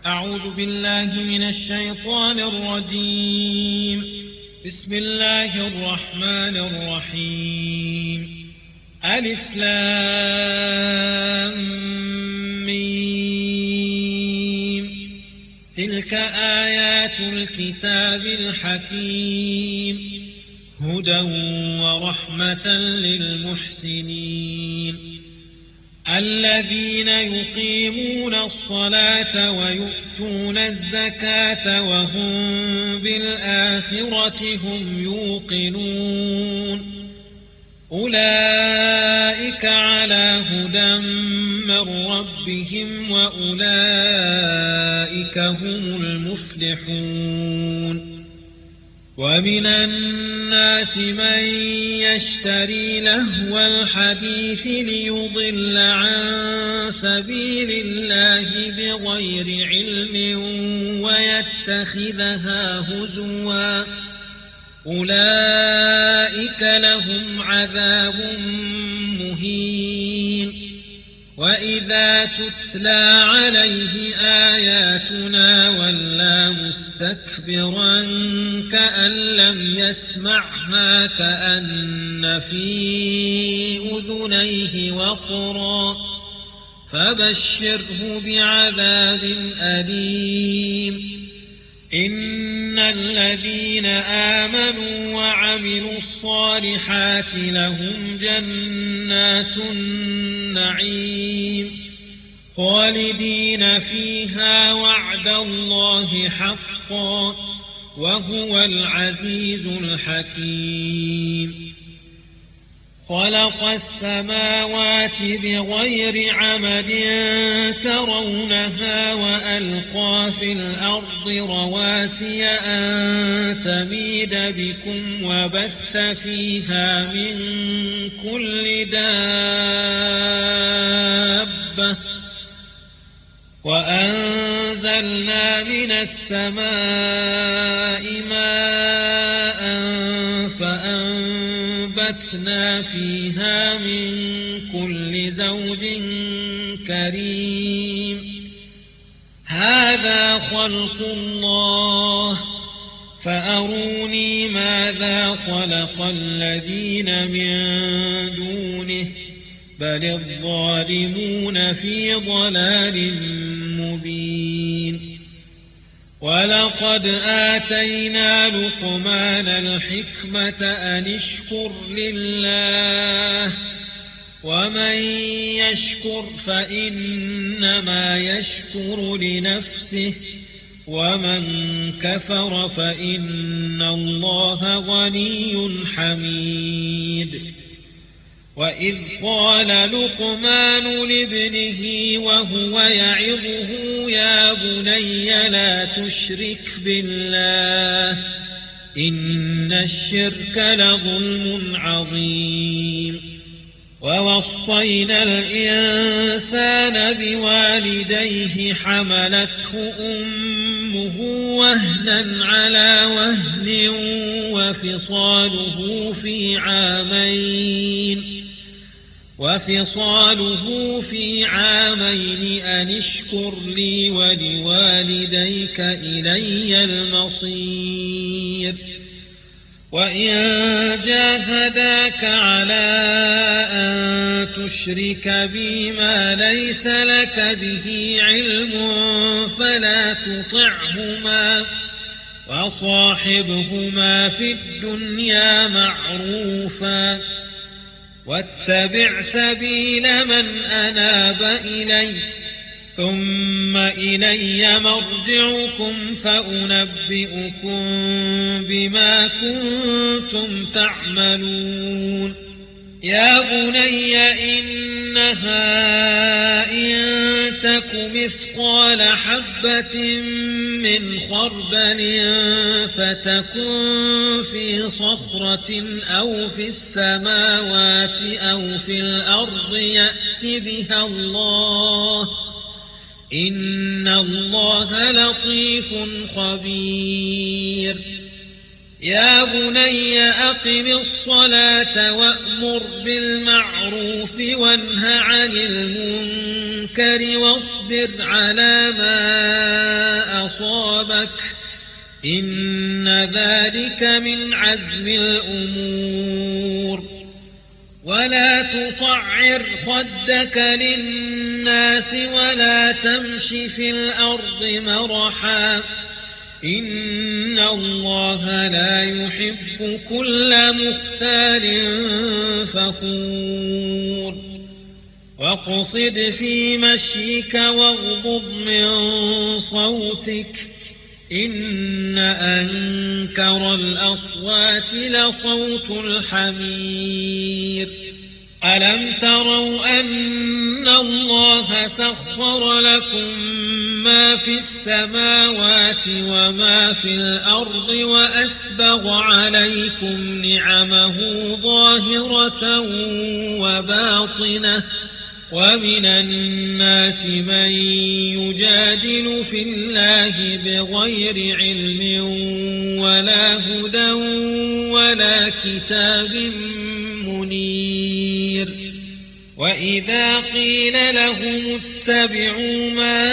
أعوذ بالله من الشيطان الرجيم. بسم الله الرحمن الرحيم. ألف لام ميم. تلك آيات الكتاب الحكيم، هدى ورحمة للمحسنين الذين يقيمون الصلاة ويؤتون الزكاة وهم بالآخرة هم يوقنون. أولئك على هدى من ربهم وأولئك هم المفلحون. ومن الناس من يشتري لهو الحديث ليضل عن سبيل الله بغير علم ويتخذها هزوا، أولئك لهم عذاب مهين. وإذا تتلى عليه آياتنا ولى مستكبرا كأن لم يسمعها كأن في أذنيه وقرا، فبشره بعذاب أليم. إن الذين آمنوا وعملوا الصالحات لهم جنات النعيم خالدين فيها وعد الله حقا، وهو العزيز الحكيم. خلق السماوات بغير عمد ترونها وألقى في الأرض رواسي أن تميد بكم وبث فيها من كل دابة، وأنزلنا من السماء ماء فأنبتنا فيها من كل زوج كريم. هذا خلق الله فأروني ماذا خلق الذين من دونه، بل الظالمون في ضلال مبين. ولقد آتينا لقمان الحكمة أن اشكر لله، ومن يشكر فإنما يشكر لنفسه، ومن كفر فإن الله غني حميد. وإذ قال لقمان لابنه وهو يعظه يا بني لا تشرك بالله إن الشرك لظلم عظيم. ووصينا الإنسان بوالديه حملته أمه وهنا على وهن وفصاله في عامين أن اشكر لي ولوالديك إلي المصير. وإن جاهداك على أن تشرك بي ما ليس لك به علم فلا تطعهما، وصاحبهما في الدنيا معروفا، واتبع سبيل من أناب إلي، ثم إلي مرجعكم فأنبئكم بما كنتم تعملون. يا بني إنها إن تك مثقال حبة من خردل فتكن في صخرة أو في السماوات أو في الأرض يأت بها الله، إن الله لطيف خبير. يا بني أقم الصلاة وأمر بالمعروف وانه عن المنكر واصبر على ما إن ذلك من عزم الأمور. ولا تصعر خدك للناس ولا تمش في الأرض مرحا إن الله لا يحب كل مختال فخور. واقصد في مشيك واغضض من صوتك إن أنكر الأصوات لصوت الحمير. ألم تروا أن الله سخر لكم ما في السماوات وما في الأرض وأسبغ عليكم نعمه ظاهرة وباطنة ومن الناس من يجادل في الله بغير علم ولا هدى ولا كتاب منير. وإذا قيل لهم اتبعوا ما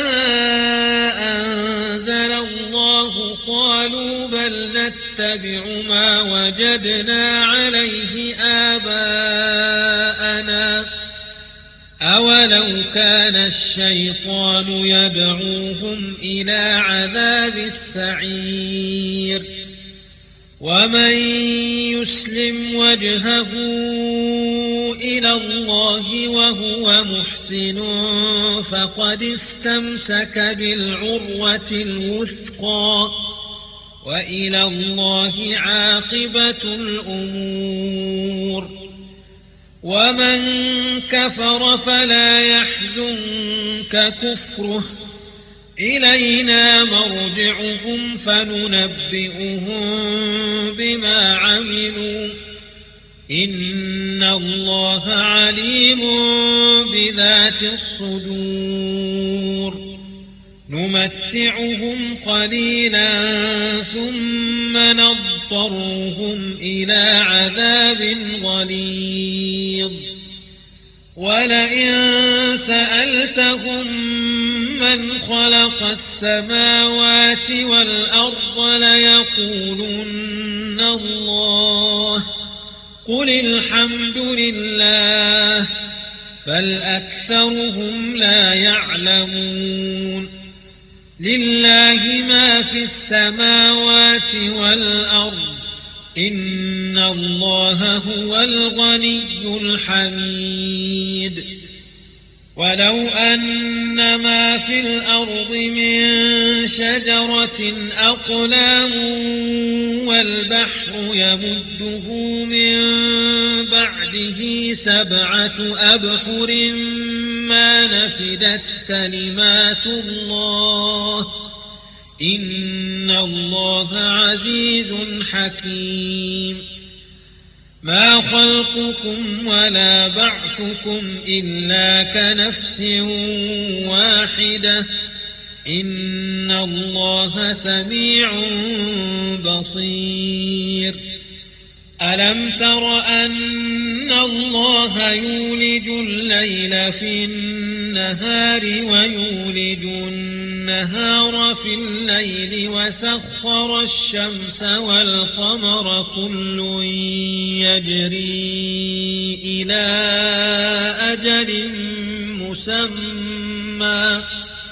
أنزل الله قالوا بل نتبع ما وجدنا عليه آباءنا أولو كان الشيطان يدعوهم إلى عذاب السعير. ومن يسلم وجهه إلى الله وهو محسن فقد استمسك بالعروة الوثقى وإلى الله عاقبة الأمور. ومن كفر فلا يحزنك كفره إلينا مرجعهم فننبئهم بما عملوا إن الله عليم بذات الصدور. نمتعهم قليلا ثم نضطرهم إلى عذاب غليظ. ولئن سألتهم من خلق السماوات والأرض ليقولن الله قل الحمد لله بل أكثرهم لا يعلمون. لله ما في السماوات والأرض إن الله هو الغني الحميد. ولو أن ما في الأرض من شجرة أقلام والبحر يمده من بعده 7 أبحر ما نفدت كلمات الله إن الله عزيز حكيم. ما خلقكم ولا بعثكم إلا كنفس واحدة إن الله سميع بصير. ألم تر أن الله يولج الليل في النهار ويولج النهار في الليل وسخر الشمس والقمر كل يجري إلى أجل مسمى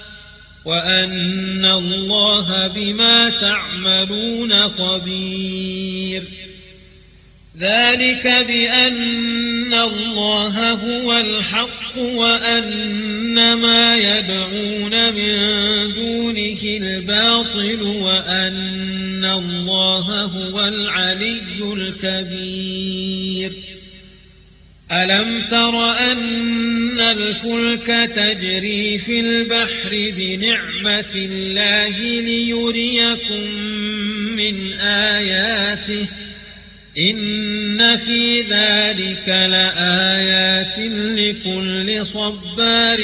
وأن الله بما تعملون خبير. ذلك بأن الله هو الحق وأن ما يدعون من دونه الباطل وأن الله هو العلي الكبير. ألم تر أن الفلك تجري في البحر بنعمة الله ليريكم من آياته إن في ذلك لآيات لكل صبار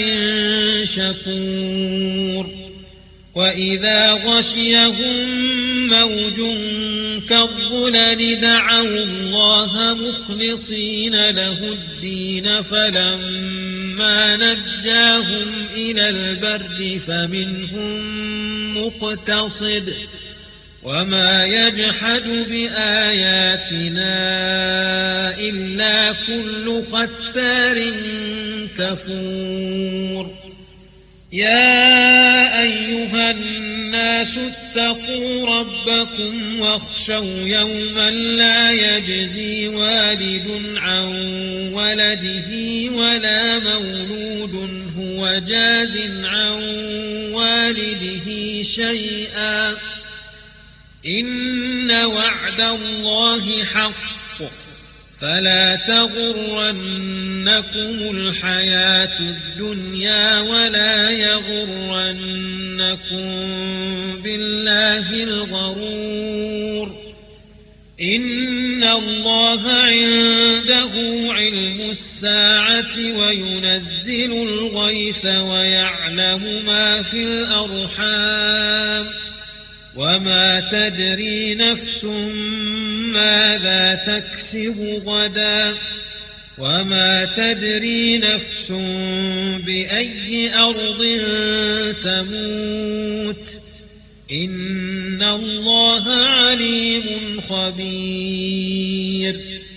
شكور. وإذا غشيهم موج كالظلل دعوا الله مخلصين له الدين فلما نجاهم إلى البر فمنهم مقتصد وما يجحد بآياتنا إلا كل ختار كفور يا أيها الناس اتقوا ربكم واخشوا يوما لا يجزي والد عن ولده ولا مولود هو جاز عن والده شيئا إن وعد الله حق فلا تغرنكم الحياة الدنيا ولا يغرنكم بالله الغرور إن الله عنده علم الساعة وينزل الغيث ويعلم ما في الأرحام وما تدري نفس ماذا تكسب غدا وما تدري نفس بأي أرض تموت إن الله عليم خبير